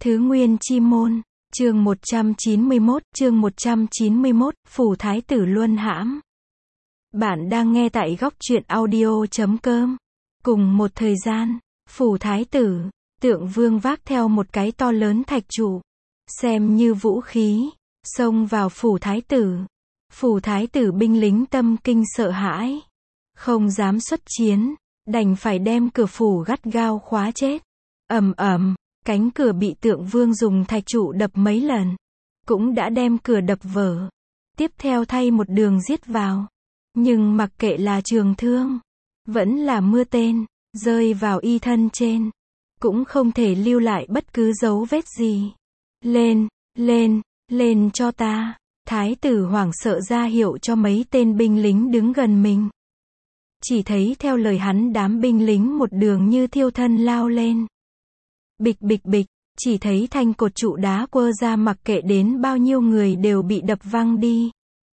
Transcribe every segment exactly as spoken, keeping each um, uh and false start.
Thứ Nguyên Chi Môn, chương một trăm chín mươi mốt, chương một trăm chín mươi mốt, Phù Thái Tử Luân hãm. Bạn đang nghe tại góc truyện audio chấm com. Cùng một thời gian, Phù Thái Tử, Tượng Vương vác theo một cái to lớn thạch trụ, xem như vũ khí, xông vào Phù Thái Tử. Phù Thái Tử binh lính tâm kinh sợ hãi, không dám xuất chiến, đành phải đem cửa phủ gắt gao khóa chết. Ầm ầm, cánh cửa bị Tượng Vương dùng thạch trụ đập mấy lần, cũng đã đem cửa đập vỡ. Tiếp theo thay một đường giết vào, nhưng mặc kệ là trường thương, vẫn là mưa tên, rơi vào y thân trên, cũng không thể lưu lại bất cứ dấu vết gì. Lên, lên, lên cho ta. Thái tử hoảng sợ ra hiệu cho mấy tên binh lính đứng gần mình. Chỉ thấy theo lời hắn, đám binh lính một đường như thiêu thân lao lên. Bịch bịch bịch, chỉ thấy thanh cột trụ đá quơ ra, mặc kệ đến bao nhiêu người đều bị đập văng đi.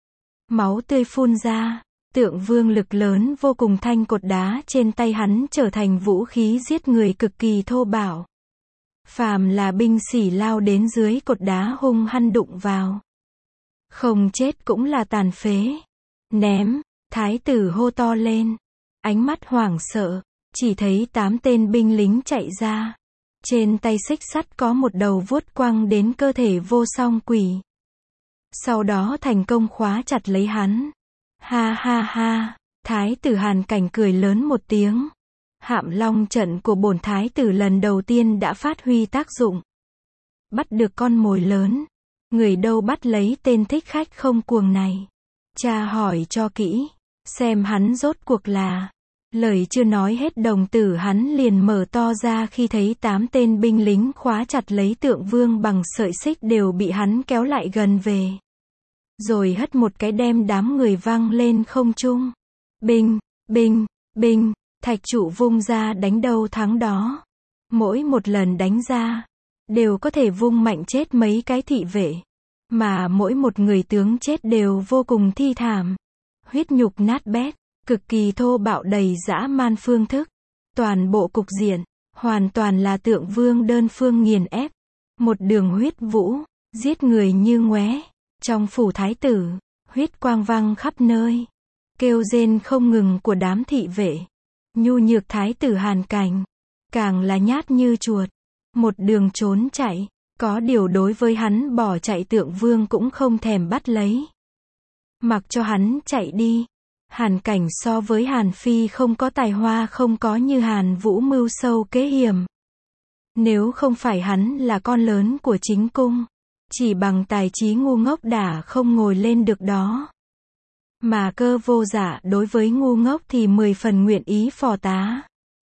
Máu tươi phun ra, Tượng Vương lực lớn vô cùng, thanh cột đá trên tay hắn trở thành vũ khí giết người cực kỳ thô bạo. Phàm là binh sĩ lao đến dưới cột đá hung hăng đụng vào, không chết cũng là tàn phế. Ném, thái tử hô to lên, ánh mắt hoảng sợ, chỉ thấy tám tên binh lính chạy ra. Trên tay xích sắt có một đầu vuốt quăng đến cơ thể vô song quỷ. Sau đó thành công khóa chặt lấy hắn. Ha ha ha, thái tử Hàn Cảnh cười lớn một tiếng. Hạm Long trận của bổn thái tử lần đầu tiên đã phát huy tác dụng. Bắt được con mồi lớn. Người đâu bắt lấy tên thích khách không cuồng này? Cha hỏi cho kỹ, xem hắn rốt cuộc là... Lời chưa nói hết, đồng tử hắn liền mở to ra khi thấy tám tên binh lính khóa chặt lấy Tượng Vương bằng sợi xích đều bị hắn kéo lại gần về. Rồi hất một cái đem đám người văng lên không trung. Binh, binh, binh, thạch trụ vung ra đánh đâu thắng đó. Mỗi một lần đánh ra, đều có thể vung mạnh chết mấy cái thị vệ. Mà mỗi một người tướng chết đều vô cùng thi thảm. Huyết nhục nát bét, cực kỳ thô bạo, đầy dã man phương thức. Toàn bộ cục diện, hoàn toàn là Tượng Vương đơn phương nghiền ép. Một đường huyết vũ, giết người như ngoé. Trong phủ thái tử, huyết quang văng khắp nơi. Kêu rên không ngừng của đám thị vệ. Nhu nhược thái tử Hàn Cảnh, càng là nhát như chuột. Một đường trốn chạy. Có điều đối với hắn bỏ chạy, Tượng Vương cũng không thèm bắt lấy. Mặc cho hắn chạy đi. Hàn Cảnh so với Hàn Phi không có tài hoa, không có như Hàn Vũ mưu sâu kế hiểm. Nếu không phải hắn là con lớn của chính cung, chỉ bằng tài trí ngu ngốc đã không ngồi lên được đó. Mà Cơ Vô Dạ đối với ngu ngốc thì mười phần nguyện ý phò tá.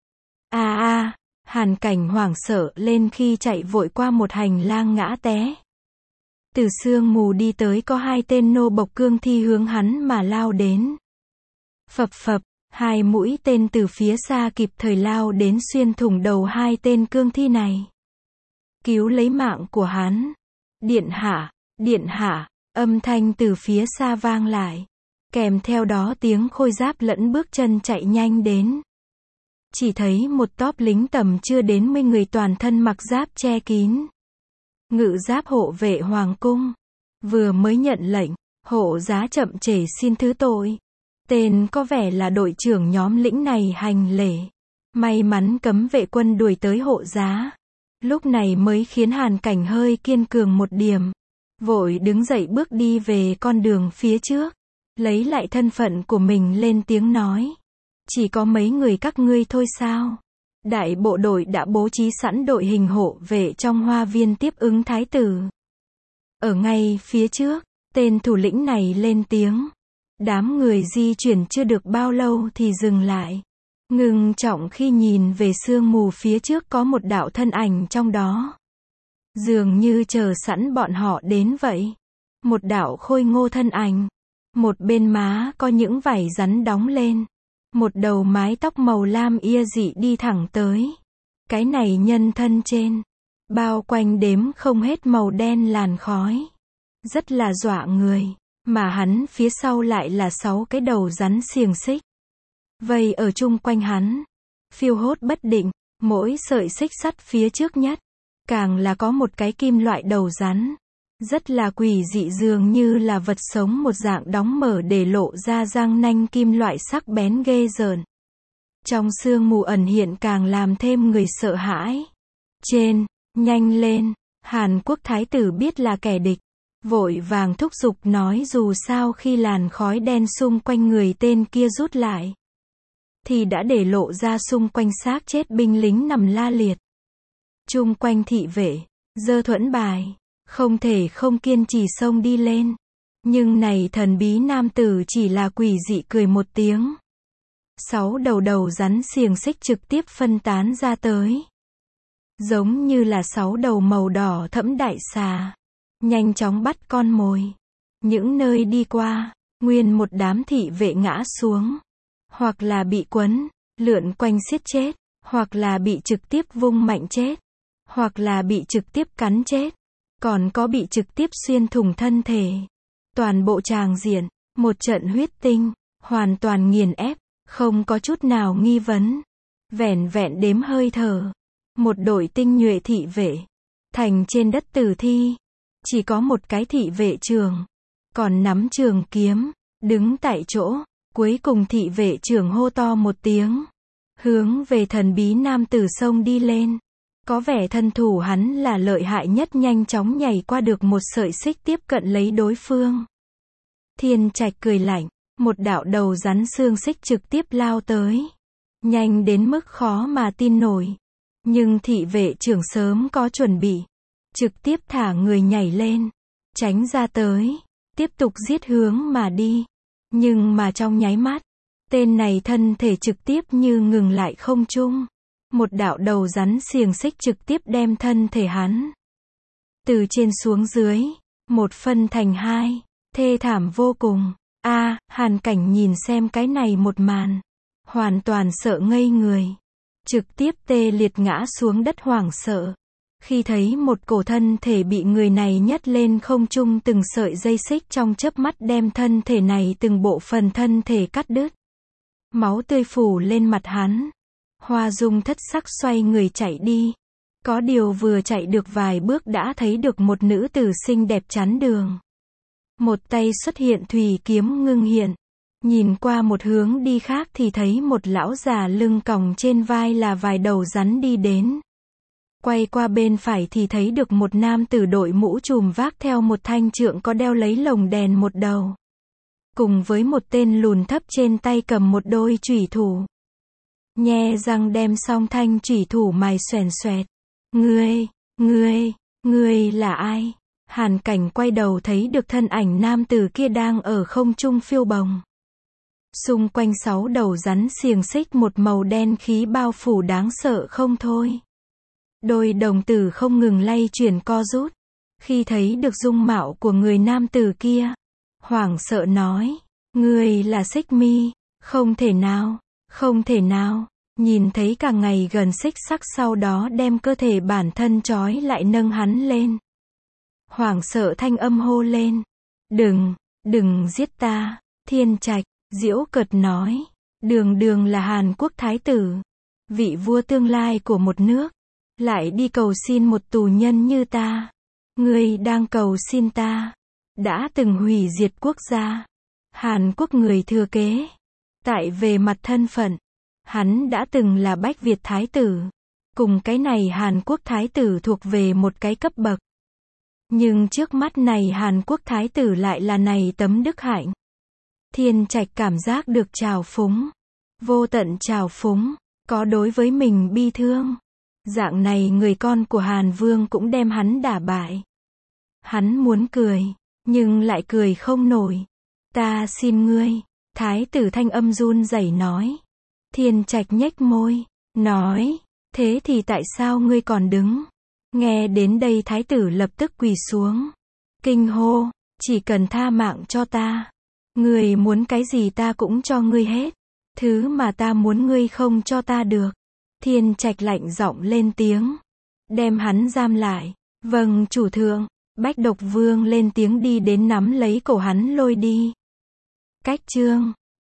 A a, Hàn Cảnh hoảng sợ lên khi chạy vội qua một hành lang ngã té. Từ sương mù đi tới có hai tên nô bộc cương thi hướng hắn mà lao đến. Phập phập, hai mũi tên từ phía xa kịp thời lao đến, xuyên thủng đầu hai tên cương thi này. Cứu lấy mạng của hắn. Điện hạ, điện hạ, âm thanh từ phía xa vang lại. Kèm theo đó tiếng khôi giáp lẫn bước chân chạy nhanh đến. Chỉ thấy một tốp lính tầm chưa đến mươi người, toàn thân mặc giáp che kín. Ngự giáp hộ vệ hoàng cung. Vừa mới nhận lệnh, hộ giá chậm trễ xin thứ tội. Tên có vẻ là đội trưởng nhóm lĩnh này hành lễ. May mắn cấm vệ quân đuổi tới hộ giá. Lúc này mới khiến Hàn Cảnh hơi kiên cường một điểm. Vội đứng dậy bước đi về con đường phía trước. Lấy lại thân phận của mình, lên tiếng nói. Chỉ có mấy người các ngươi thôi sao? Đại bộ đội đã bố trí sẵn đội hình hộ vệ trong hoa viên tiếp ứng thái tử. Ở ngay phía trước, tên thủ lĩnh này lên tiếng. Đám người di chuyển chưa được bao lâu thì dừng lại. Ngưng trọng khi nhìn về sương mù phía trước, có một đạo thân ảnh trong đó. Dường như chờ sẵn bọn họ đến vậy. Một đạo khôi ngô thân ảnh. Một bên má có những vảy rắn đóng lên. Một đầu mái tóc màu lam ia dị đi thẳng tới. Cái này nhân thân trên, bao quanh đếm không hết màu đen làn khói. Rất là dọa người. Mà hắn phía sau lại là sáu cái đầu rắn xiềng xích. Vây ở chung quanh hắn. Phiêu hốt bất định, mỗi sợi xích sắt phía trước nhất. càng là có một cái kim loại đầu rắn. Rất là quỷ dị, dường như là vật sống một dạng, đóng mở để lộ ra răng nanh kim loại sắc bén ghê rợn. Trong sương mù ẩn hiện càng làm thêm người sợ hãi. Trên, nhanh lên, Hàn Quốc thái tử biết là kẻ địch. Vội vàng thúc giục nói, dù sao khi làn khói đen xung quanh người tên kia rút lại, thì đã để lộ ra xung quanh xác chết binh lính nằm la liệt. Chung quanh thị vệ, giơ thuẫn bài, không thể không kiên trì xông đi lên. Nhưng này thần bí nam tử chỉ là quỷ dị cười một tiếng. Sáu đầu đầu rắn xiềng xích trực tiếp phân tán ra tới. Giống như là sáu đầu màu đỏ thẫm đại xà. Nhanh chóng bắt con mồi. Những nơi đi qua, nguyên một đám thị vệ ngã xuống. Hoặc là bị quấn, lượn quanh siết chết. Hoặc là bị trực tiếp vung mạnh chết. Hoặc là bị trực tiếp cắn chết. Còn có bị trực tiếp xuyên thủng thân thể. Toàn bộ tràng diện, một trận huyết tinh, hoàn toàn nghiền ép, không có chút nào nghi vấn. Vẻn vẹn đếm hơi thở. Một đội tinh nhuệ thị vệ. Thành trên đất tử thi. Chỉ có một cái thị vệ trưởng. Còn nắm trường kiếm. Đứng tại chỗ. Cuối cùng thị vệ trưởng hô to một tiếng. Hướng về thần bí nam tử xông đi lên. Có vẻ thân thủ hắn là lợi hại nhất, nhanh chóng nhảy qua được một sợi xích tiếp cận lấy đối phương. Thiên Trạch cười lạnh. Một đạo đầu rắn xương xích trực tiếp lao tới. Nhanh đến mức khó mà tin nổi. Nhưng thị vệ trưởng sớm có chuẩn bị. Trực tiếp thả người nhảy lên. Tránh ra tới. Tiếp tục giết hướng mà đi. Nhưng mà trong nháy mắt. Tên này thân thể trực tiếp như ngừng lại không trung. Một đạo đầu rắn xiềng xích trực tiếp đem thân thể hắn. Từ trên xuống dưới. Một phân thành hai. Thê thảm vô cùng. A, Hàn Cảnh nhìn xem cái này một màn. Hoàn toàn sợ ngây người. Trực tiếp tê liệt ngã xuống đất hoảng sợ. Khi thấy một cổ thân thể bị người này nhấc lên không trung, từng sợi dây xích trong chớp mắt đem thân thể này từng bộ phận thân thể cắt đứt. Máu tươi phủ lên mặt hắn. Hoa Dung thất sắc xoay người chạy đi. Có điều vừa chạy được vài bước đã thấy được một nữ tử xinh đẹp chắn đường. Một tay xuất hiện thủy kiếm ngưng hiện. Nhìn qua một hướng đi khác thì thấy một lão già lưng còng trên vai là vài đầu rắn đi đến. Quay qua bên phải thì thấy được một nam tử đội mũ trùm vác theo một thanh trượng có đeo lấy lồng đèn một đầu. Cùng với một tên lùn thấp trên tay cầm một đôi chủy thủ. Nhe răng đem song thanh chủy thủ mài xoèn xoẹt. Ngươi, ngươi, ngươi là ai? Hàn Cảnh quay đầu thấy được thân ảnh nam tử kia đang ở không trung phiêu bồng. Xung quanh sáu đầu rắn xiềng xích một màu đen khí bao phủ đáng sợ không thôi. Đôi đồng tử không ngừng lay chuyển co rút. Khi thấy được dung mạo của người nam tử kia, hoảng sợ nói, ngươi là Xích Mi, không thể nào, không thể nào. Nhìn thấy càng ngày gần xích sắc, sau đó đem cơ thể bản thân trói lại nâng hắn lên. Hoảng sợ thanh âm hô lên, đừng, đừng giết ta. Thiên Trạch giễu cợt nói, đường đường là Hàn Quốc thái tử, vị vua tương lai của một nước, lại đi cầu xin một tù nhân như ta. Ngươi đang cầu xin ta, đã từng hủy diệt quốc gia, Hàn Quốc người thừa kế. Tại về mặt thân phận, hắn đã từng là Bách Việt thái tử, cùng cái này Hàn Quốc thái tử thuộc về một cái cấp bậc. Nhưng trước mắt này Hàn Quốc thái tử lại là này tấm đức hạnh. Thiên Trạch cảm giác được trào phúng, vô tận trào phúng, có đối với mình bi thương. Dạng này người con của Hàn Vương cũng đem hắn đả bại. Hắn muốn cười, nhưng lại cười không nổi. Ta xin ngươi, thái tử thanh âm run rẩy nói. Thiên Trạch nhếch môi, nói, thế thì tại sao ngươi còn đứng? Nghe đến đây thái tử lập tức quỳ xuống. Kinh hô, chỉ cần tha mạng cho ta. Ngươi muốn cái gì ta cũng cho ngươi hết. Thứ mà ta muốn ngươi không cho ta được. Thiên Trạch lạnh giọng lên tiếng. Đem hắn giam lại. Vâng chủ thượng. Bách Độc Vương lên tiếng đi đến nắm lấy cổ hắn lôi đi. Cách chương